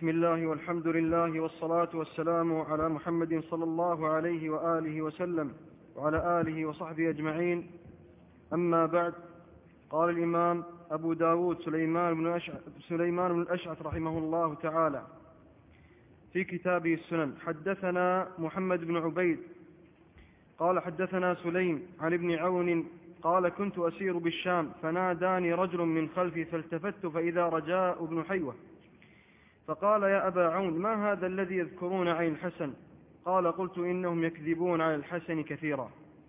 بسم الله والحمد لله والصلاة والسلام على محمد صلى الله عليه وآله وسلم وعلى آله وصحبه أجمعين. أما بعد، قال الإمام أبو داود سليمان بن الأشعث رحمه الله تعالى في كتابه السنن: حدثنا محمد بن عبيد قال حدثنا سليم عن ابن عون قال: كنت أسير بالشام فناداني رجل من خلفي فالتفت فإذا رجاء بن حيوة، فقال: يا أبا عون، ما هذا الذي يذكرون عن الحسن؟ قال: قلت: إنهم يكذبون على الحسن كثيرا.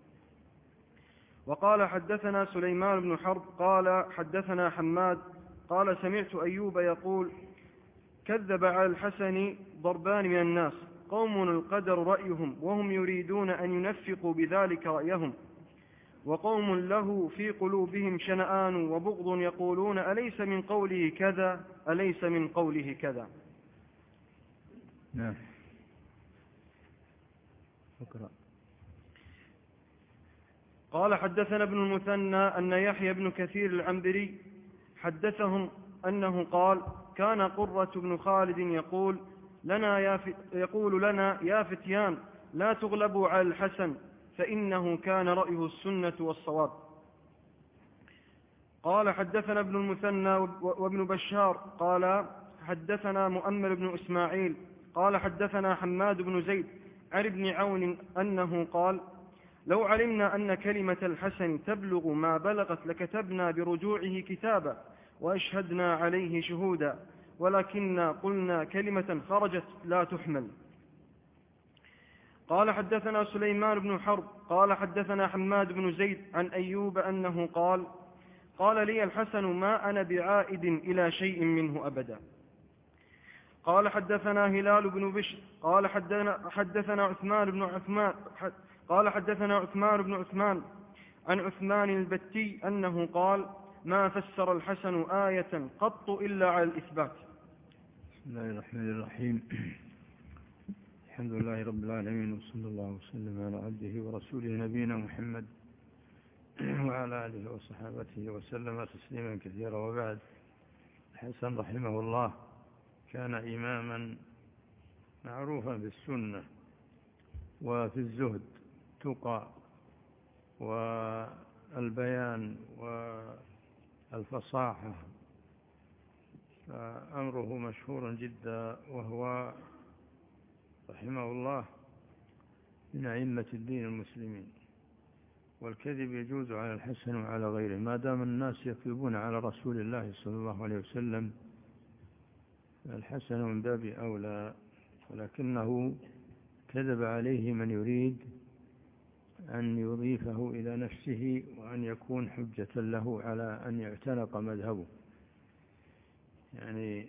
وقال: حدثنا سليمان بن حرب قال حدثنا حماد قال: سمعت أيوب يقول: كذب على الحسن ضربان من الناس، قوم القدر رأيهم وهم يريدون أن ينفقوا بذلك رأيهم، وقوم له في قلوبهم شنآن وبغض يقولون: أليس من قوله كذا أليس من قوله كذا. نعم. اقرأ. قال: حدثنا ابن المثنى أن يحيى بن كثير العنبري حدثهم أنه قال: كان قرة بن خالد يقول لنا يا فتيان لا تغلبوا على الحسن، فإنه كان رأيه السنة والصواب. قال: حدثنا ابن المثنى وابن بشار قال حدثنا مؤمل بن إسماعيل قال حدثنا حماد بن زيد عن ابن عون أنه قال: لو علمنا أن كلمة الحسن تبلغ ما بلغت لكتبنا برجوعه كتابا وأشهدنا عليه شهودا، ولكننا قلنا كلمة خرجت لا تحمل. قال: حدثنا سليمان بن حرب قال حدثنا حماد بن زيد عن أيوب أنه قال لي الحسن: ما أنا بعائد إلى شيء منه أبدا. قال: حدثنا هلال بن بشر قال حدثنا عثمان بن عثمان عن عثمان البتي أنه قال: ما فسر الحسن آية قط إلا على الإثبات. بسم الله الرحمن الرحيم. الحمد لله رب العالمين، وصلى الله وسلم على عبده ورسوله نبينا محمد وعلى آله وصحابته وسلم تسليما كثيرا. وبعد، الحسن رحمه الله كان إماما معروفا بالسنة وفي الزهد تقى والبيان والفصاحة، فأمره مشهور جدا، وهو رحمه الله من أئمة الدين المسلمين. والكذب يجوز على الحسن وعلى غيره ما دام الناس يكذبون على رسول الله صلى الله عليه وسلم، الحسن من باب أولى، ولكنه كذب عليه من يريد أن يضيفه إلى نفسه وأن يكون حجة له على أن يعتنق مذهبه يعني.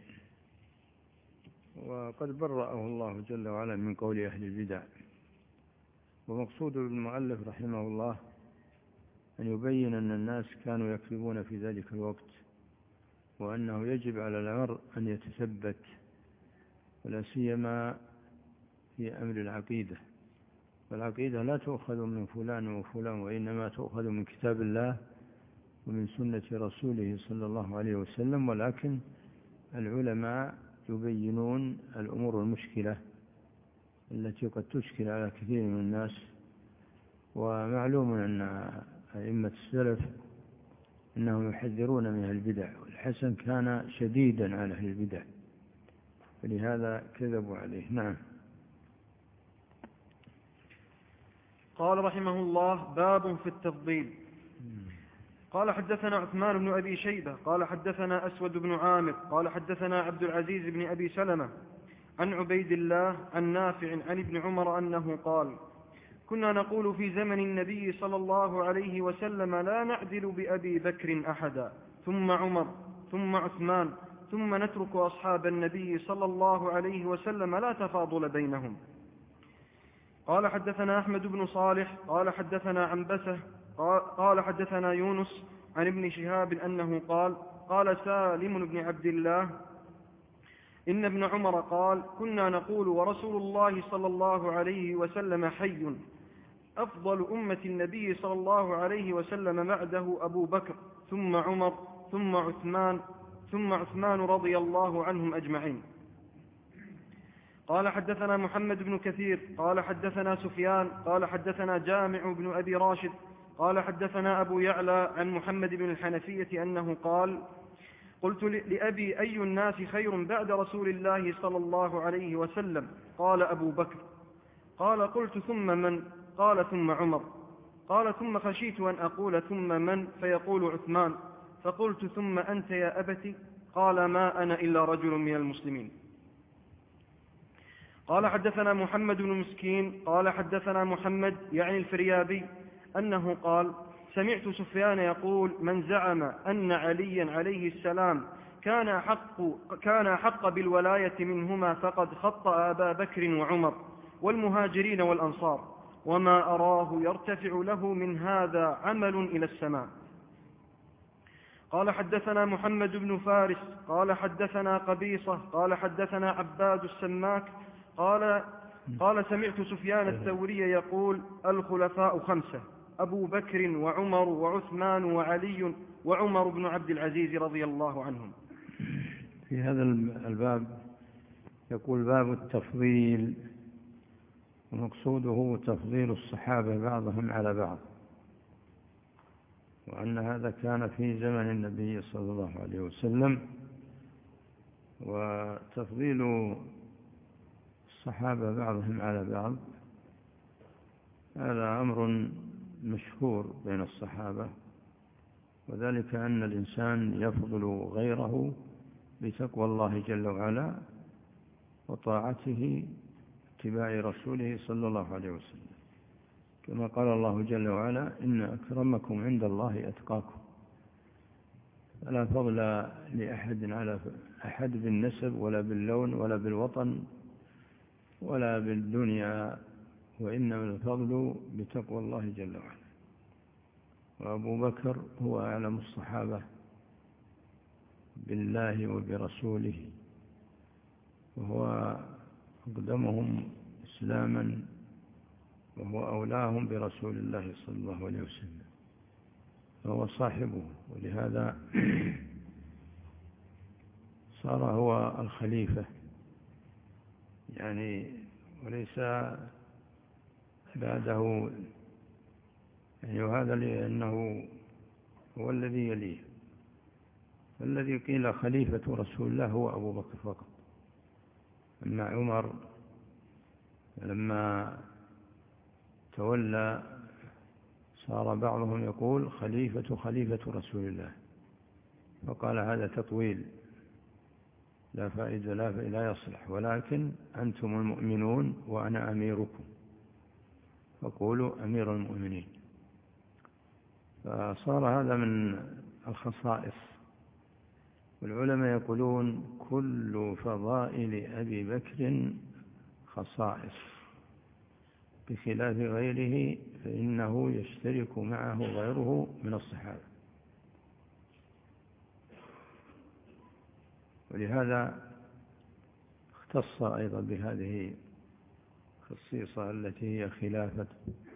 وقد برأه الله جل وعلا من قول أهل البدع. ومقصود المؤلف رحمه الله أن يبين أن الناس كانوا يكذبون في ذلك الوقت، وأنه يجب على المرء أن يتثبت، ولا سيما في أمر العقيدة. فالعقيدة لا تؤخذ من فلان وفلان، وإنما تؤخذ من كتاب الله ومن سنة رسوله صلى الله عليه وسلم. ولكن العلماء يبينون الأمور المشكلة التي قد تشكل على كثير من الناس. ومعلوم أن أئمة السلف أنهم يحذرون من البدع، والحسن كان شديدا على أهل البدع، فلهذا كذبوا عليه. نعم. قال رحمه الله: باب في التفضيل. قال: حدثنا عثمان بن أبي شيبة قال حدثنا أسود بن عامر قال حدثنا عبد العزيز بن أبي سلمة عن عبيد الله عن نافع عن ابن عمر أنه قال: كنا نقول في زمن النبي صلى الله عليه وسلم: لا نعدل بأبي بكر أحدا، ثم عمر، ثم عثمان، ثم نترك أصحاب النبي صلى الله عليه وسلم لا تفاضل بينهم. قال: حدثنا أحمد بن صالح قال حدثنا عنبسة قال حدثنا يونس عن ابن شهاب أنه قال سالم بن عبد الله: إن ابن عمر قال: كنا نقول ورسول الله صلى الله عليه وسلم حي، أفضل أمة النبي صلى الله عليه وسلم بعده أبو بكر، ثم عمر، ثم عثمان رضي الله عنهم أجمعين. قال حدثنا محمد بن كثير قال حدثنا سفيان قال حدثنا جامع بن أبي راشد قال حدثنا أبو يعلى عن محمد بن الحنفية أنه قال قلت لأبي أي الناس خير بعد رسول الله صلى الله عليه وسلم؟ قال أبو بكر. قال قلت ثم من؟ قال ثم عمر. قال ثم خشيت أن أقول ثم من فيقول عثمان، فقلت ثم أنت يا أبت؟ قال ما أنا إلا رجل من المسلمين. قال حدثنا محمد بن مسكين قال حدثنا محمد يعني الفريابي أنه قال سمعت سفيان يقول من زعم أن عليا عليه السلام كان أحق بالولاية منهما فقد خطأ أبا بكر وعمر والمهاجرين والأنصار، وما أراه يرتفع له من هذا عمل إلى السماء. قال حدثنا محمد بن فارس قال حدثنا قبيصة قال حدثنا عباد السماك قال سمعت سفيان الثوري يقول الخلفاء 5 أبو بكر وعمر وعثمان وعلي وعمر بن عبد العزيز رضي الله عنهم. في هذا الباب يقول باب التفضيل، ومقصوده تفضيل الصحابة بعضهم على بعض، وأن هذا كان في زمن النبي صلى الله عليه وسلم. وتفضيل الصحابة بعضهم على بعض هذا أمر مشهور بين الصحابة، وذلك أن الإنسان يفضل غيره بتقوى الله جل وعلا وطاعته اتباع رسوله صلى الله عليه وسلم، كما قال الله جل وعلا إن أكرمكم عند الله أتقاكم. فلا فضل لأحد على أحد بالنسب ولا باللون ولا بالوطن ولا بالدنيا، وإنما الفضل بتقوى الله جل وعلا. وأبو بكر هو أعلم الصحابة بالله وبرسوله، وهو أقدمهم إسلاما، وهو أولاهم برسول الله صلى الله عليه وسلم، فهو صاحبه، ولهذا صار هو الخليفة يعني، وليس بعده يعني، وهذا لأنه هو الذي يليه. الذي قيل خليفة رسول الله هو أبو بكر فقط. أما عمر لما تولى صار بعضهم يقول خليفة رسول الله، فقال هذا تطويل لا فائدة لا يصلح، ولكن أنتم المؤمنون وأنا أميركم فقولوا أمير المؤمنين. فصار هذا من الخصائص. والعلماء يقولون كل فضائل أبي بكر خصائص، بخلاف غيره فإنه يشترك معه غيره من الصحابة. ولهذا اختص أيضا بهذه الخصيصة التي هي خلافة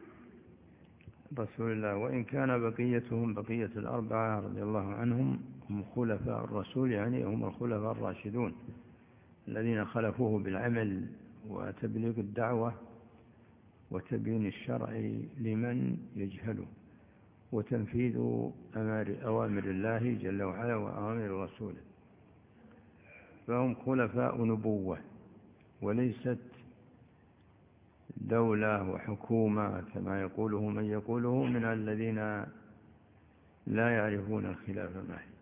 رسول الله، وإن كان بقيتهم بقية الأربعة رضي الله عنهم هم خلفاء الرسول، يعني هم الخلفاء الراشدون الذين خلفوه بالعمل وتبليغ الدعوة وتبيين الشرع لمن يجهله وتنفيذ أوامر الله جل وعلا وأوامر رسوله. فهم خلفاء نبوة، وليست دولة وحكومة كما يقوله من يقوله من الذين لا يعرفون الخلافة ما هي.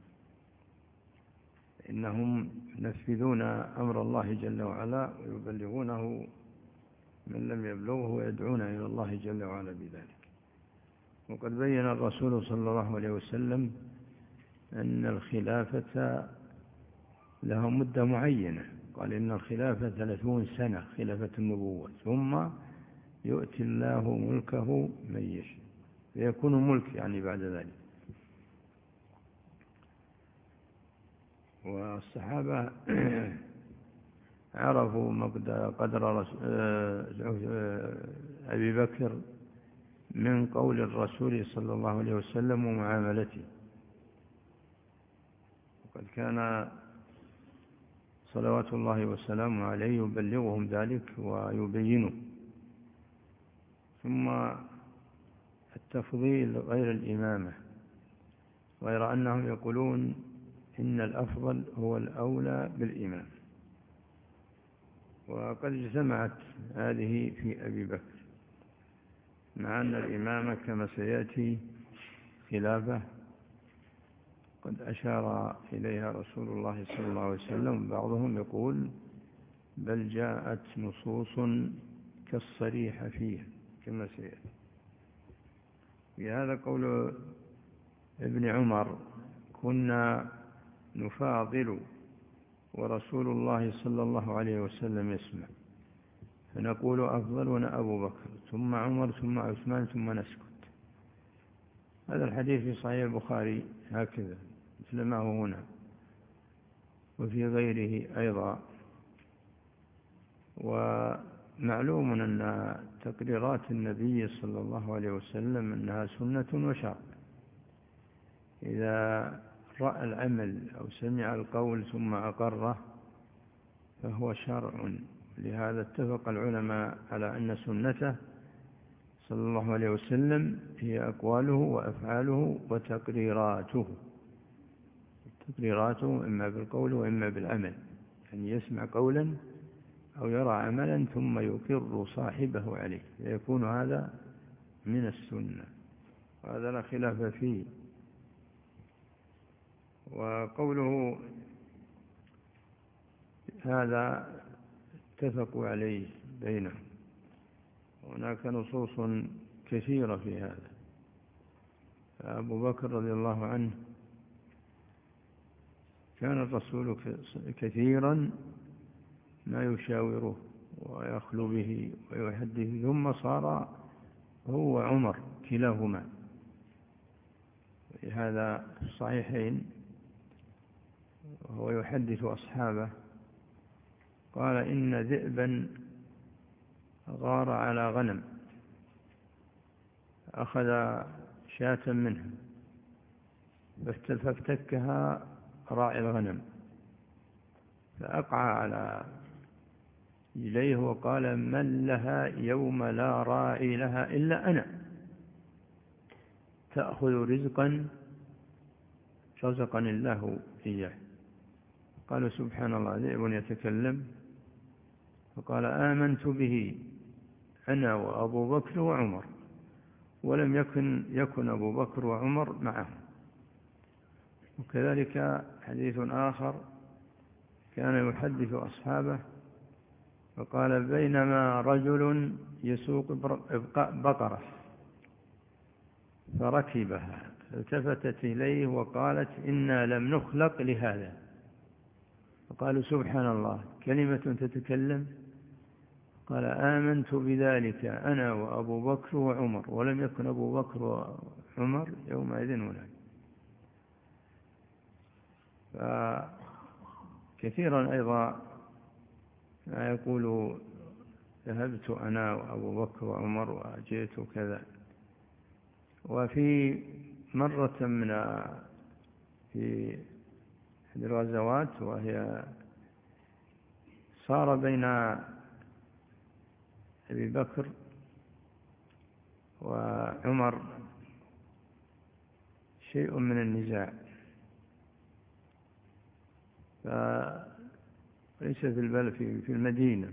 إنهم ينفذون أمر الله جل وعلا ويبلغونه من لم يبلغه ويدعون إلى الله جل وعلا بذلك. وقد بين الرسول صلى الله عليه وسلم أن الخلافة لها مدة معينة، قال إن الخلافة 30 سنة خلافة النبوة، ثم يؤتي الله ملكه من يشاء، فيكون ملك يعني بعد ذلك. والصحابة عرفوا قدر أبي بكر من قول الرسول صلى الله عليه وسلم ومعاملته. وقد كان صلوات الله وسلامه عليه يبلغهم ذلك ويبينه. ثم التفضيل غير الإمامة، غير أنهم يقولون إن الأفضل هو الأولى بالإمام، وقد اجتمعت هذه في أبي بكر، مع أن الإمامة كما سيأتي خلافه قد أشار إليها رسول الله صلى الله عليه وسلم. بعضهم يقول بل جاءت نصوص كالصريح فيها كما سيأتي. في هذا قول ابن عمر: كنا نفاضل ورسول الله صلى الله عليه وسلم يسمع، فنقول أفضلنا أبو بكر ثم عمر ثم عثمان ثم نسكت. هذا الحديث في صحيح البخاري هكذا مثل ما هو هنا، وفي غيره أيضا. ومعلوم أن تقريرات النبي صلى الله عليه وسلم أنها سنة وشرع. إذا رأى العمل أو سمع القول ثم أقره فهو شرع. لهذا اتفق العلماء على أن سنته صلى الله عليه وسلم هي أقواله وأفعاله وتقريراته. تقريراته إما بالقول وإما بالعمل، يعني يسمع قولا أو يرى عملا ثم يقر صاحبه عليه، فيكون هذا من السنة، وهذا لا خلاف فيه. وقوله هذا اتفقوا عليه بينهم، هناك نصوص كثيرة في هذا. فأبو بكر رضي الله عنه كان الرسول كثيرا ما يشاوره ويخلو به ويحدث، ثم صار هو عمر كلاهما. هذا في الصحيحين، وهو يحدث أصحابه قال: إن ذئبا غار على غنم أخذ شاة منها فافتكها راعي الغنم، فأقع على إليه وقال: من لها يوم لا راعي لها إلا أنا، تأخذ رزقا رزقني الله إياه. قالوا: سبحان الله، ذئب يتكلم. فقال: آمنت به أنا وأبو بكر وعمر، ولم يكن أبو بكر وعمر معه. وكذلك حديث آخر كان يحدث أصحابه فقال: بينما رجل يسوق بقرة فركبها التفتت إليه وقالت: إنا لم نخلق لهذا. فقالوا: سبحان الله، كلمة تتكلم. قال: آمنت بذلك أنا وأبو بكر وعمر، ولم يكن أبو بكر وعمر يومئذ هناك. فكثيرا أيضا ما يقول: ذهبت أنا وأبو بكر وعمر وجئت كذا. وفي مرة في الغزوات، وهي صار بين أبي بكر وعمر شيء من النزاع، فليس في المدينة.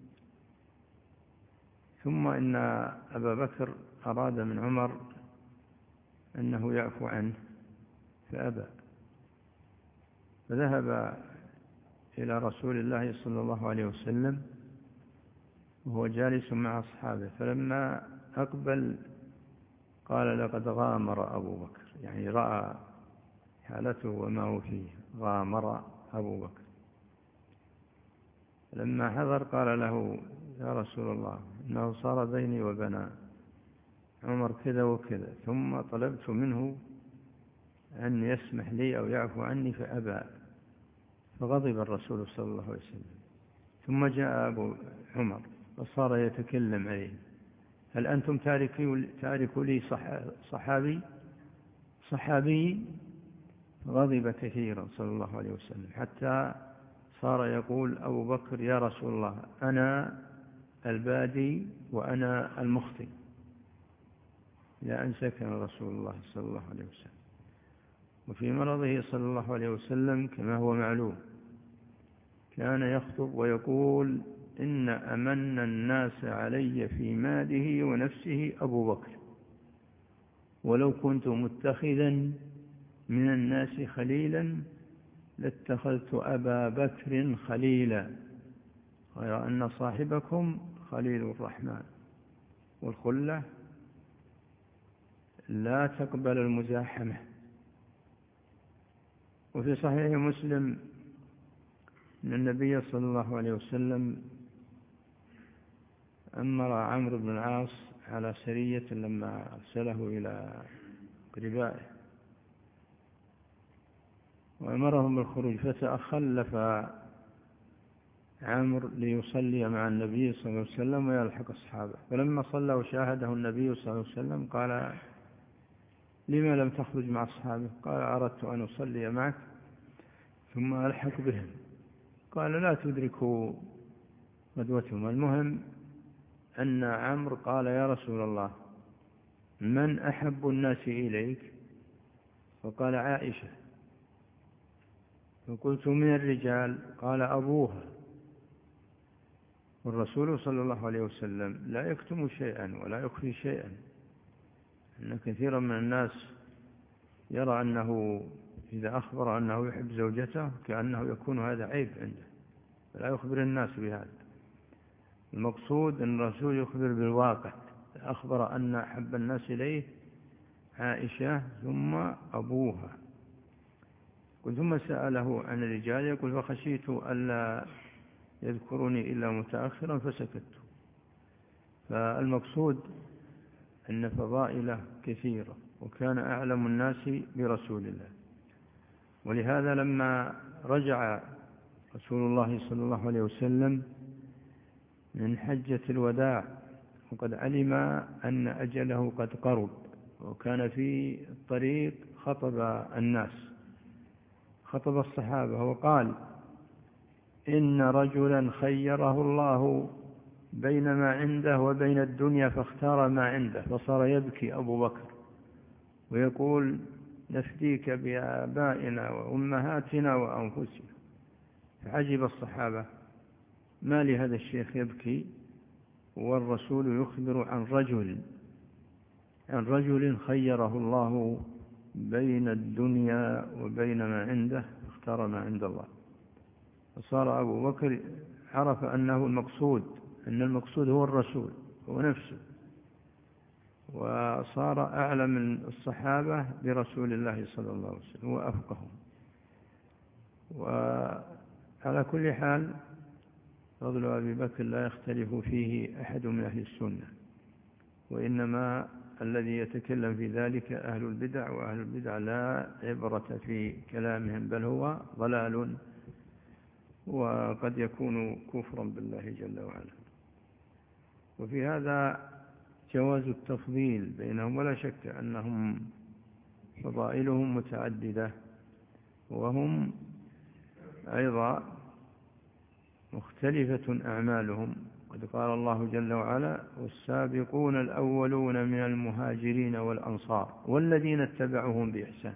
ثم إن أبا بكر أراد من عمر أنه يعفو عنه فأبى، فذهب إلى رسول الله صلى الله عليه وسلم وهو جالس مع أصحابه، فلما أقبل قال: لقد غامر أبو بكر، يعني رأى حالته وما هو فيه، غامر أبو بكر. لما حضر قال له: يا رسول الله، إنه صار بيني وبين عمر كذا وكذا، ثم طلبت منه أن يسمح لي أو يعفو عني فأبى، فغضب الرسول صلى الله عليه وسلم. ثم جاء أبو عمر وصار يتكلم عليه: هل أنتم تاركوا لي صحابي؟ غضب كثيرا صلى الله عليه وسلم، حتى صار يقول أبو بكر: يا رسول الله، أنا البادي وأنا المخطئ، إلى أن سكن رسول الله صلى الله عليه وسلم. وفي مرضه صلى الله عليه وسلم كما هو معلوم كان يخطب ويقول: إن أمن الناس علي في ماله ونفسه أبو بكر، ولو كنت متخذا من الناس خليلا لاتخذت أبا بكر خليلا، غير أن صاحبكم خليل الرحمن، والخلة لا تقبل المزاحمة. وفي صحيح مسلم أن النبي صلى الله عليه وسلم أمر عمرو بن العاص على سرية لما أرسله إلى قربائه، وأمرهم بالخروج، فتأخلف عمرو ليصلي مع النبي صلى الله عليه وسلم ويلحق أصحابه. فلما صلى وشاهده النبي صلى الله عليه وسلم قال: لما لم تخرج مع أصحابه؟ قال: أردت أن أصلي معك ثم ألحق بهم. قال: لا تدركوا غدوتهم. المهم أن عمرو قال: يا رسول الله، من أحب الناس إليك؟ فقال: عائشة. فقلت: من الرجال؟ قال: أبوها. والرسول صلى الله عليه وسلم لا يكتم شيئا ولا يخفي شيئا، أن كثيرا من الناس يرى أنه إذا أخبر أنه يحب زوجته كأنه يكون هذا عيب عنده، فلا يخبر الناس بهذا. المقصود أن الرسول يخبر بالواقع. أخبر أن أحب الناس إليه عائشة ثم أبوها. ثم سأله عن الرجال، يقول: فخشيت ألا يذكرني إلا متأخرا فسكت. فالمقصود أن فضائله كثيرة، وكان أعلم الناس برسول الله. ولهذا لما رجع رسول الله صلى الله عليه وسلم من حجة الوداع وقد علم أن أجله قد قرب، وكان في الطريق خطب الناس، خطب الصحابة وقال: إن رجلا خيره الله بين ما عنده وبين الدنيا فاختار ما عنده. فصار يبكي أبو بكر ويقول: نفديك بآبائنا وأمهاتنا وأنفسنا. فعجب الصحابة: ما لهذا الشيخ يبكي والرسول يخبر عن رجل خيره الله بين الدنيا وبين ما عنده فاختار ما عند الله. فصار أبو بكر عرف أن المقصود هو الرسول هو نفسه، وصار أعلم من الصحابة برسول الله صلى الله عليه وسلم وأفقههم. وعلى كل حال فضل أبي بكر لا يختلف فيه أحد من أهل السنة، وإنما الذي يتكلم في ذلك أهل البدع، وأهل البدع لا عبرة في كلامهم، بل هو ضلال وقد يكون كفرا بالله جل وعلا. وفي هذا جواز التفضيل بينهم، ولا شك أنهم فضائلهم متعددة، وهم أيضا مختلفة أعمالهم. قد قال الله جل وعلا: والسابقون الأولون من المهاجرين والأنصار والذين اتبعوهم بإحسان.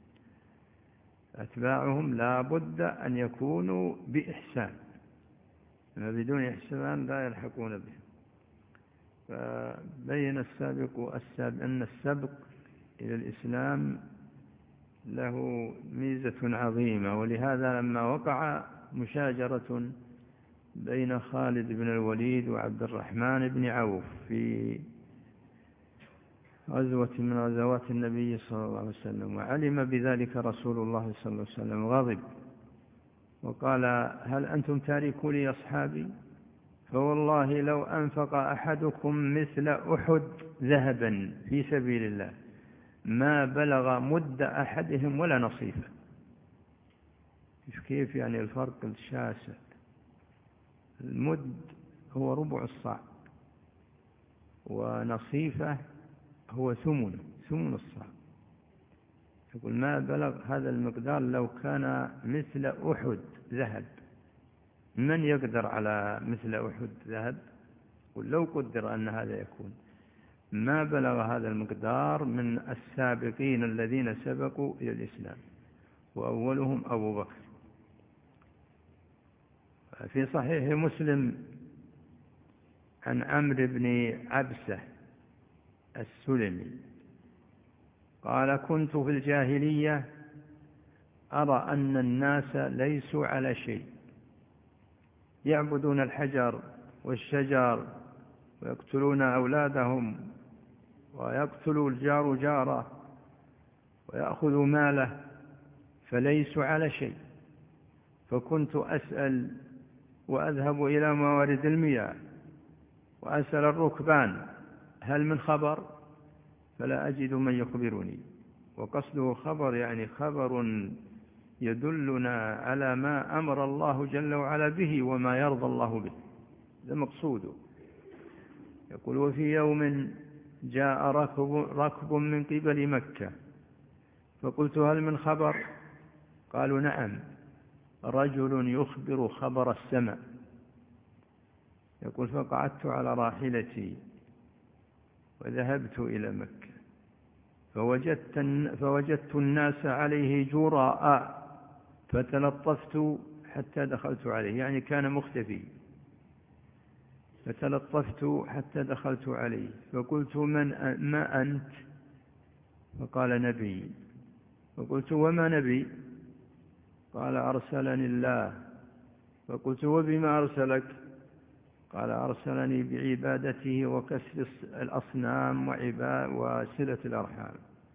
أتباعهم لا بد أن يكونوا بإحسان، ما بدون إحسان لا يلحقون به. فبين أن السبق إلى الإسلام له ميزة عظيمة. ولهذا لما وقع مشاجرة بين خالد بن الوليد وعبد الرحمن بن عوف في غزوة من غزوات النبي صلى الله عليه وسلم، وعلم بذلك رسول الله صلى الله عليه وسلم، غضب وقال: هل أنتم تاركوا لي أصحابي؟ فوالله لو أنفق أحدكم مثل أحد ذهبا في سبيل الله ما بلغ مد أحدهم ولا نصيفه. كيف يعني الفرق الشاسع؟ المد هو ربع الصاع، ونصيفه هو ثمن الصاع. يقول: ما بلغ هذا المقدار لو كان مثل أحد ذهب، من يقدر على مثل أحد ذهب؟ ولو قدر أن هذا يكون، ما بلغ هذا المقدار من السابقين الذين سبقوا إلى الإسلام، وأولهم أبو بكر. في صحيح مسلم عن عمرو بن عبسة السلمي قال: كنت في الجاهلية أرى أن الناس ليسوا على شيء، يعبدون الحجر والشجر ويقتلون أولادهم ويقتل الجار جاره ويأخذ ماله، فليسوا على شيء. فكنت أسأل وأذهب إلى موارد المياه وأسأل الركبان: هل من خبر؟ فلا أجد من يخبرني. وقصده خبر يعني خبر يدلنا على ما أمر الله جل وعلا به وما يرضى الله به، هذا مقصوده. يقول: وفي يوم جاء ركب من قبل مكة، فقلت: هل من خبر؟ قالوا: نعم، رجل يخبر خبر السماء. يقول: فقعدت على راحلتي وذهبت إلى مكة، فوجدت الناس عليه جراء، فتلطفت حتى دخلت عليه، يعني كان مختفي. فتلطفت حتى دخلت عليه فقلت: ما أنت؟ فقال: نبي. فقلت: وما نبي؟ قال: أرسلني الله. فقلت: وبما أرسلك؟ قال: أرسلني بعبادته وكسر الأصنام وصلة الأرحام.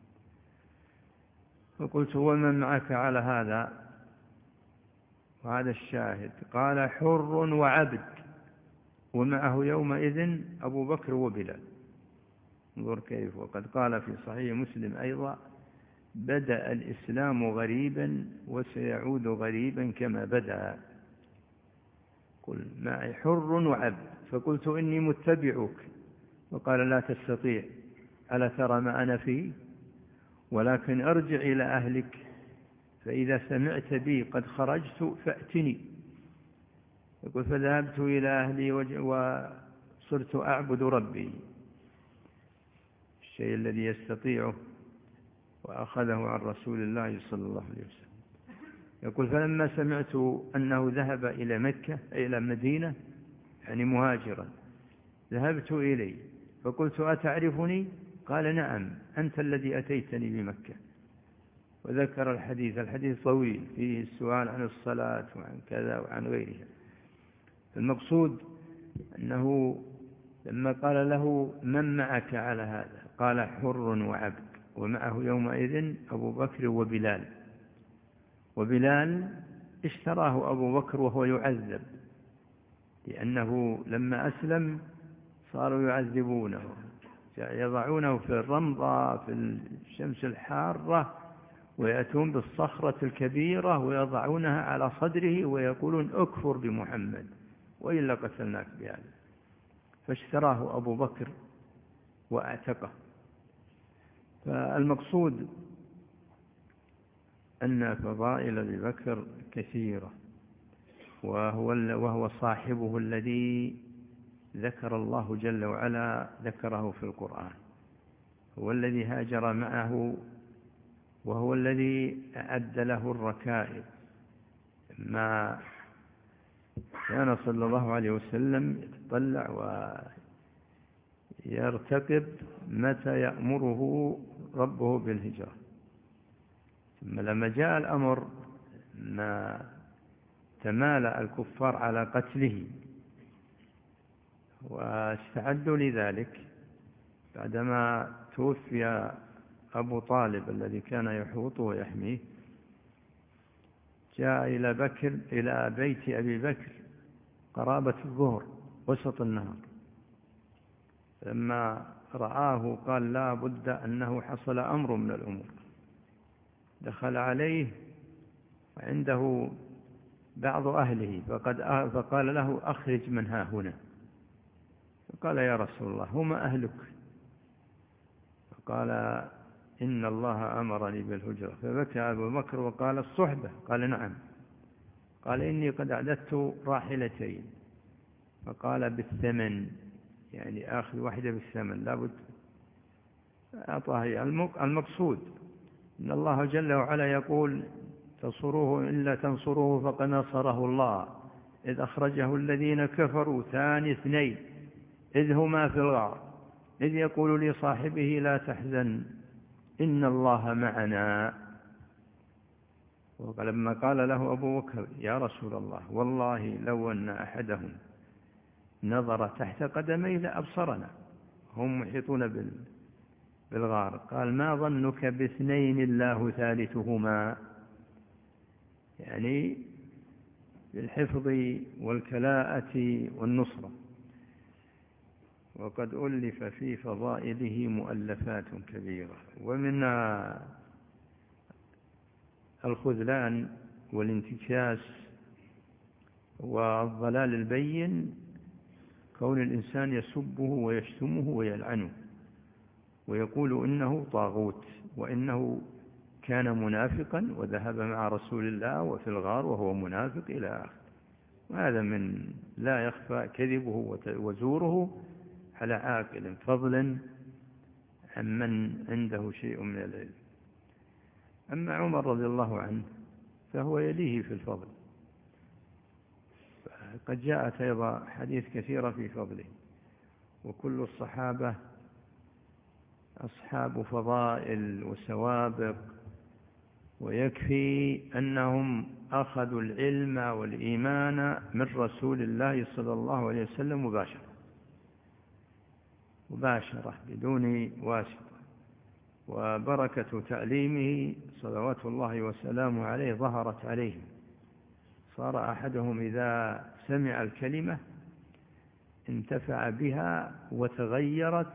فقلت: ومن معك على هذا؟ وهذا الشاهد. قال: حر وعبد، ومعه يومئذ أبو بكر وبلال. انظر كيف. وقد قال في صحيح مسلم أيضا: بدأ الإسلام غريبا وسيعود غريبا كما بدأ. قل: معي حر وعبد. فقلت: إني متبعك. فقال: لا تستطيع، ألا ترى ما أنا فيه؟ ولكن ارجع إلى أهلك، فإذا سمعت بي قد خرجت فأتني. يقول: فذهبت إلى أهلي وصرت أعبد ربي، الشيء الذي يستطيعه، وأخذه عن رسول الله صلى الله عليه وسلم. يقول: فلما سمعت أنه ذهب إلى مكة إلى مدينة، يعني مهاجرا، ذهبت إليه فقلت: أتعرفني؟ قال: نعم، أنت الذي أتيتني بمكة. وذكر الحديث طويل فيه السؤال عن الصلاة وعن كذا وعن غيرها. المقصود أنه لما قال له: من معك على هذا؟ قال: حر وعبد، ومعه يومئذ أبو بكر وبلال. وبلال اشتراه أبو بكر وهو يعذب، لأنه لما أسلم صاروا يعذبونه، يضعونه في الرمضة في الشمس الحارة، ويأتون بالصخرة الكبيرة ويضعونها على صدره ويقولون: اكفر بمحمد وإلا قتلناك بهذا. فاشتراه أبو بكر وأعتقه. فالمقصود أن فضائل أبي بكر كثيرة، وهو صاحبه الذي ذكر الله جل وعلا ذكره في القرآن، هو الذي هاجر معه، وهو الذي أعد له الركائب. ما كان صلى الله عليه وسلم يتطلع ويرتقب متى يأمره ربه بالهجرة. ثم لما جاء الأمر ما تمالأ الكفار على قتله واستعدوا لذلك، بعدما توفي أبو طالب الذي كان يحوطه ويحميه، جاء إلى بيت أبي بكر قرابة الظهر وسط النهار. لما رآه قال: لا بد أنه حصل أمر من الأمور. دخل عليه وعنده بعض أهله فقال له: أخرج من ها هنا. فقال: يا رسول الله، هم أهلك؟ فقال: إن الله أمرني بالهجرة. فبكى أبو بكر وقال: الصحبة؟ قال: نعم. قال إني قد أعددت راحلتين. فقال بالثمن، يعني آخذ واحدة بالثمن لابد أعطاه. المقصود إن الله جل وعلا يقول تنصروه إلا تنصروه فقد نصره الله إذ أخرجه الذين كفروا ثاني اثنين إذ هما في الغار إذ يقول لصاحبه لا تحزن إن الله معنا. ولما قال له أبو بكر يا رسول الله والله لو أن أحدهم نظر تحت قدميه لأبصرنا، هم محيطون بالغار. قال ما ظنك باثنين الله ثالثهما، يعني بالحفظ والكلاءة والنصرة. وقد ألف في فضائله مؤلفات كبيرة، ومن الخذلان والانتكاس والضلال البين كون الإنسان يسبه ويشتمه ويلعنه ويقول إنه طاغوت وإنه كان منافقا وذهب مع رسول الله وفي الغار وهو منافق إلى آخر. وهذا من لا يخفى كذبه وزوره على عاقل، فضلا عمن عنده شيء من العلم. أما عمر رضي الله عنه فهو يليه في الفضل، قد جاءت أيضا حديث كثيرة في فضله. وكل الصحابة أصحاب فضائل وسوابق، ويكفي أنهم أخذوا العلم والإيمان من رسول الله صلى الله عليه وسلم مباشرة بدون واسطة. وبركة تعليمه صلوات الله وسلامه عليه ظهرت عليهم، صار أحدهم إذا سمع الكلمة انتفع بها وتغيرت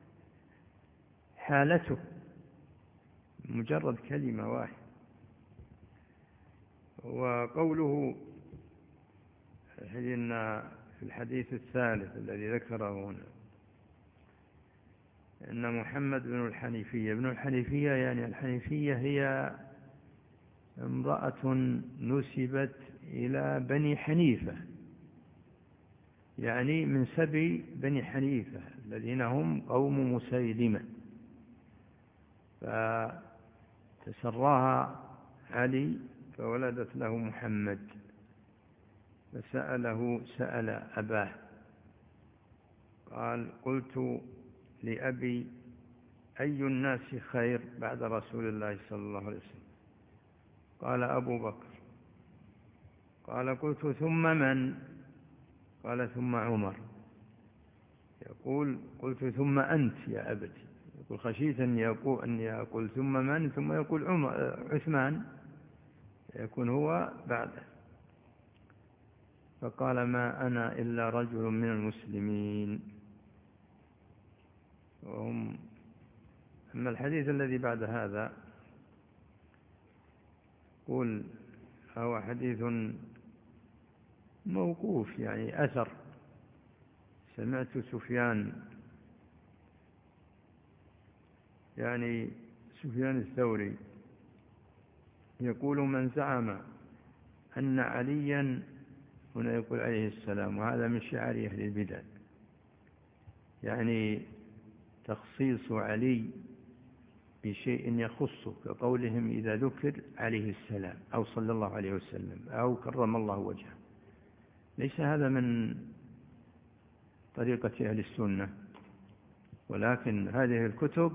حالته مجرد كلمة واحدة. وقوله في الحديث الثالث الذي ذكره هنا إن محمد بن الحنيفية يعني الحنيفية هي امرأة نسبت إلى بني حنيفة، يعني من سبي بني حنيفة الذين هم قوم مسيلمة. فتسراها علي فولدت له محمد، سأل أباه قال قلت لأبي أي الناس خير بعد رسول الله صلى الله عليه وسلم؟ قال أبو بكر. قال قلت ثم من؟ قال ثم عمر. يقول قلت ثم أنت يا أبتي، يقول خشيت أن يقول ثم من، ثم يقول عثمان يكون هو بعده. فقال ما أنا إلا رجل من المسلمين. أما الحديث الذي بعد هذا قل هو حديث موقوف، يعني أثر. سمعت سفيان الثوري يقول من زعم أن عليا، هنا يقول عليه السلام، وهذا من شعار أهل البدع، يعني تخصيص علي بشيء يخصه، كقولهم إذا ذكر عليه السلام أو صلى الله عليه وسلم أو كرم الله وجهه. ليس هذا من طريقة أهل السنة، ولكن هذه الكتب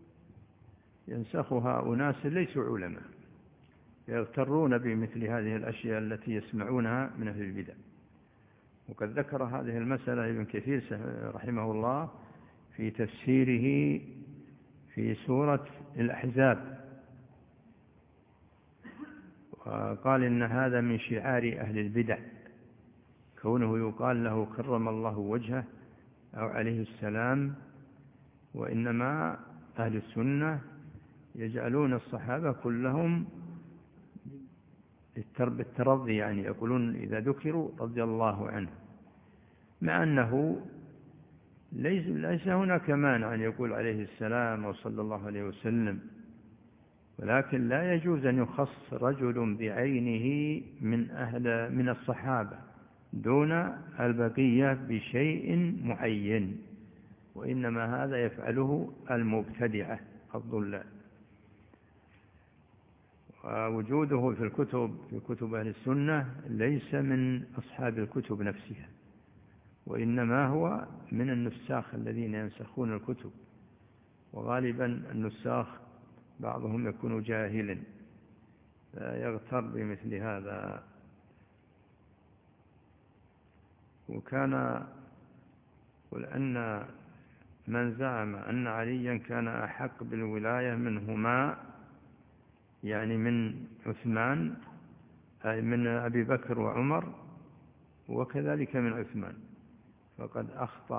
ينسخها أناس ليسوا علماء يغترون بمثل هذه الأشياء التي يسمعونها من أهل البدع. وقد ذكر هذه المسألة ابن كثير رحمه الله في تفسيره في سورة الأحزاب، وقال إن هذا من شعار أهل البدع، كونه يقال له كرم الله وجهه أو عليه السلام. وإنما أهل السنة يجعلون الصحابة كلهم بالترضي، يعني يقولون إذا ذكروا رضي الله عنه، مع أنه ليس هناك مانع أن يقول عليه السلام أو صلى الله عليه وسلم، ولكن لا يجوز أن يخص رجل بعينه من الصحابة دون البقية بشيء معين، وإنما هذا يفعله المبتدعة الضلال. ووجوده في كتب أهل السنة ليس من أصحاب الكتب نفسها، وإنما هو من النساخ الذين ينسخون الكتب، وغالبا النساخ بعضهم يكون جاهلا لا يغتر بمثل هذا. ولأن من زعم أن عليا كان أحق بالولاية منهما، يعني من عثمان أي من أبي بكر وعمر وكذلك من عثمان، فقد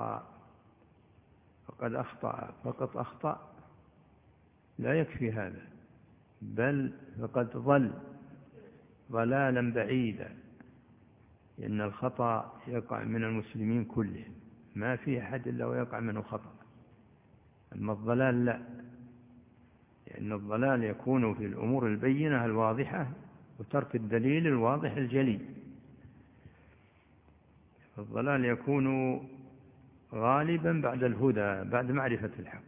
أخطأ لا يكفي هذا، بل فقد ضل ضلالا بعيدا، لأن الخطأ يقع من المسلمين كلهم، ما في أحد إلا ويقع منه خطأ. أما الضلال لا، لأن الضلال يكون في الأمور البينة الواضحة وترك الدليل الواضح الجلي. الضلال يكون غالبا بعد الهدى، بعد معرفة الحق.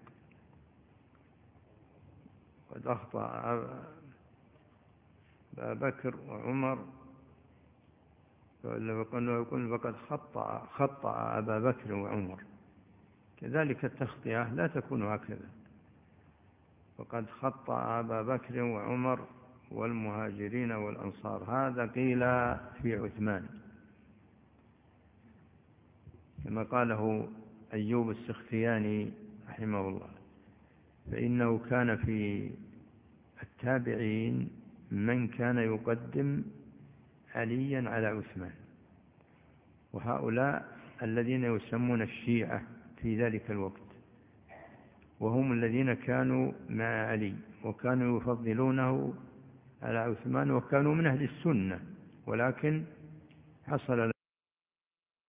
قد أخطأ أبا بكر وعمر، فقد خطأ أبا بكر وعمر، كذلك التخطئة لا تكون هكذا، فقد خطأ أبا بكر وعمر والمهاجرين والأنصار. هذا قيل في عثمان كما قاله أيوب السختياني رحمه الله، فإنه كان في التابعين من كان يقدم عليا على عثمان، وهؤلاء الذين يسمون الشيعة في ذلك الوقت، وهم الذين كانوا مع علي وكانوا يفضلونه على عثمان، وكانوا من أهل السنة، ولكن حصل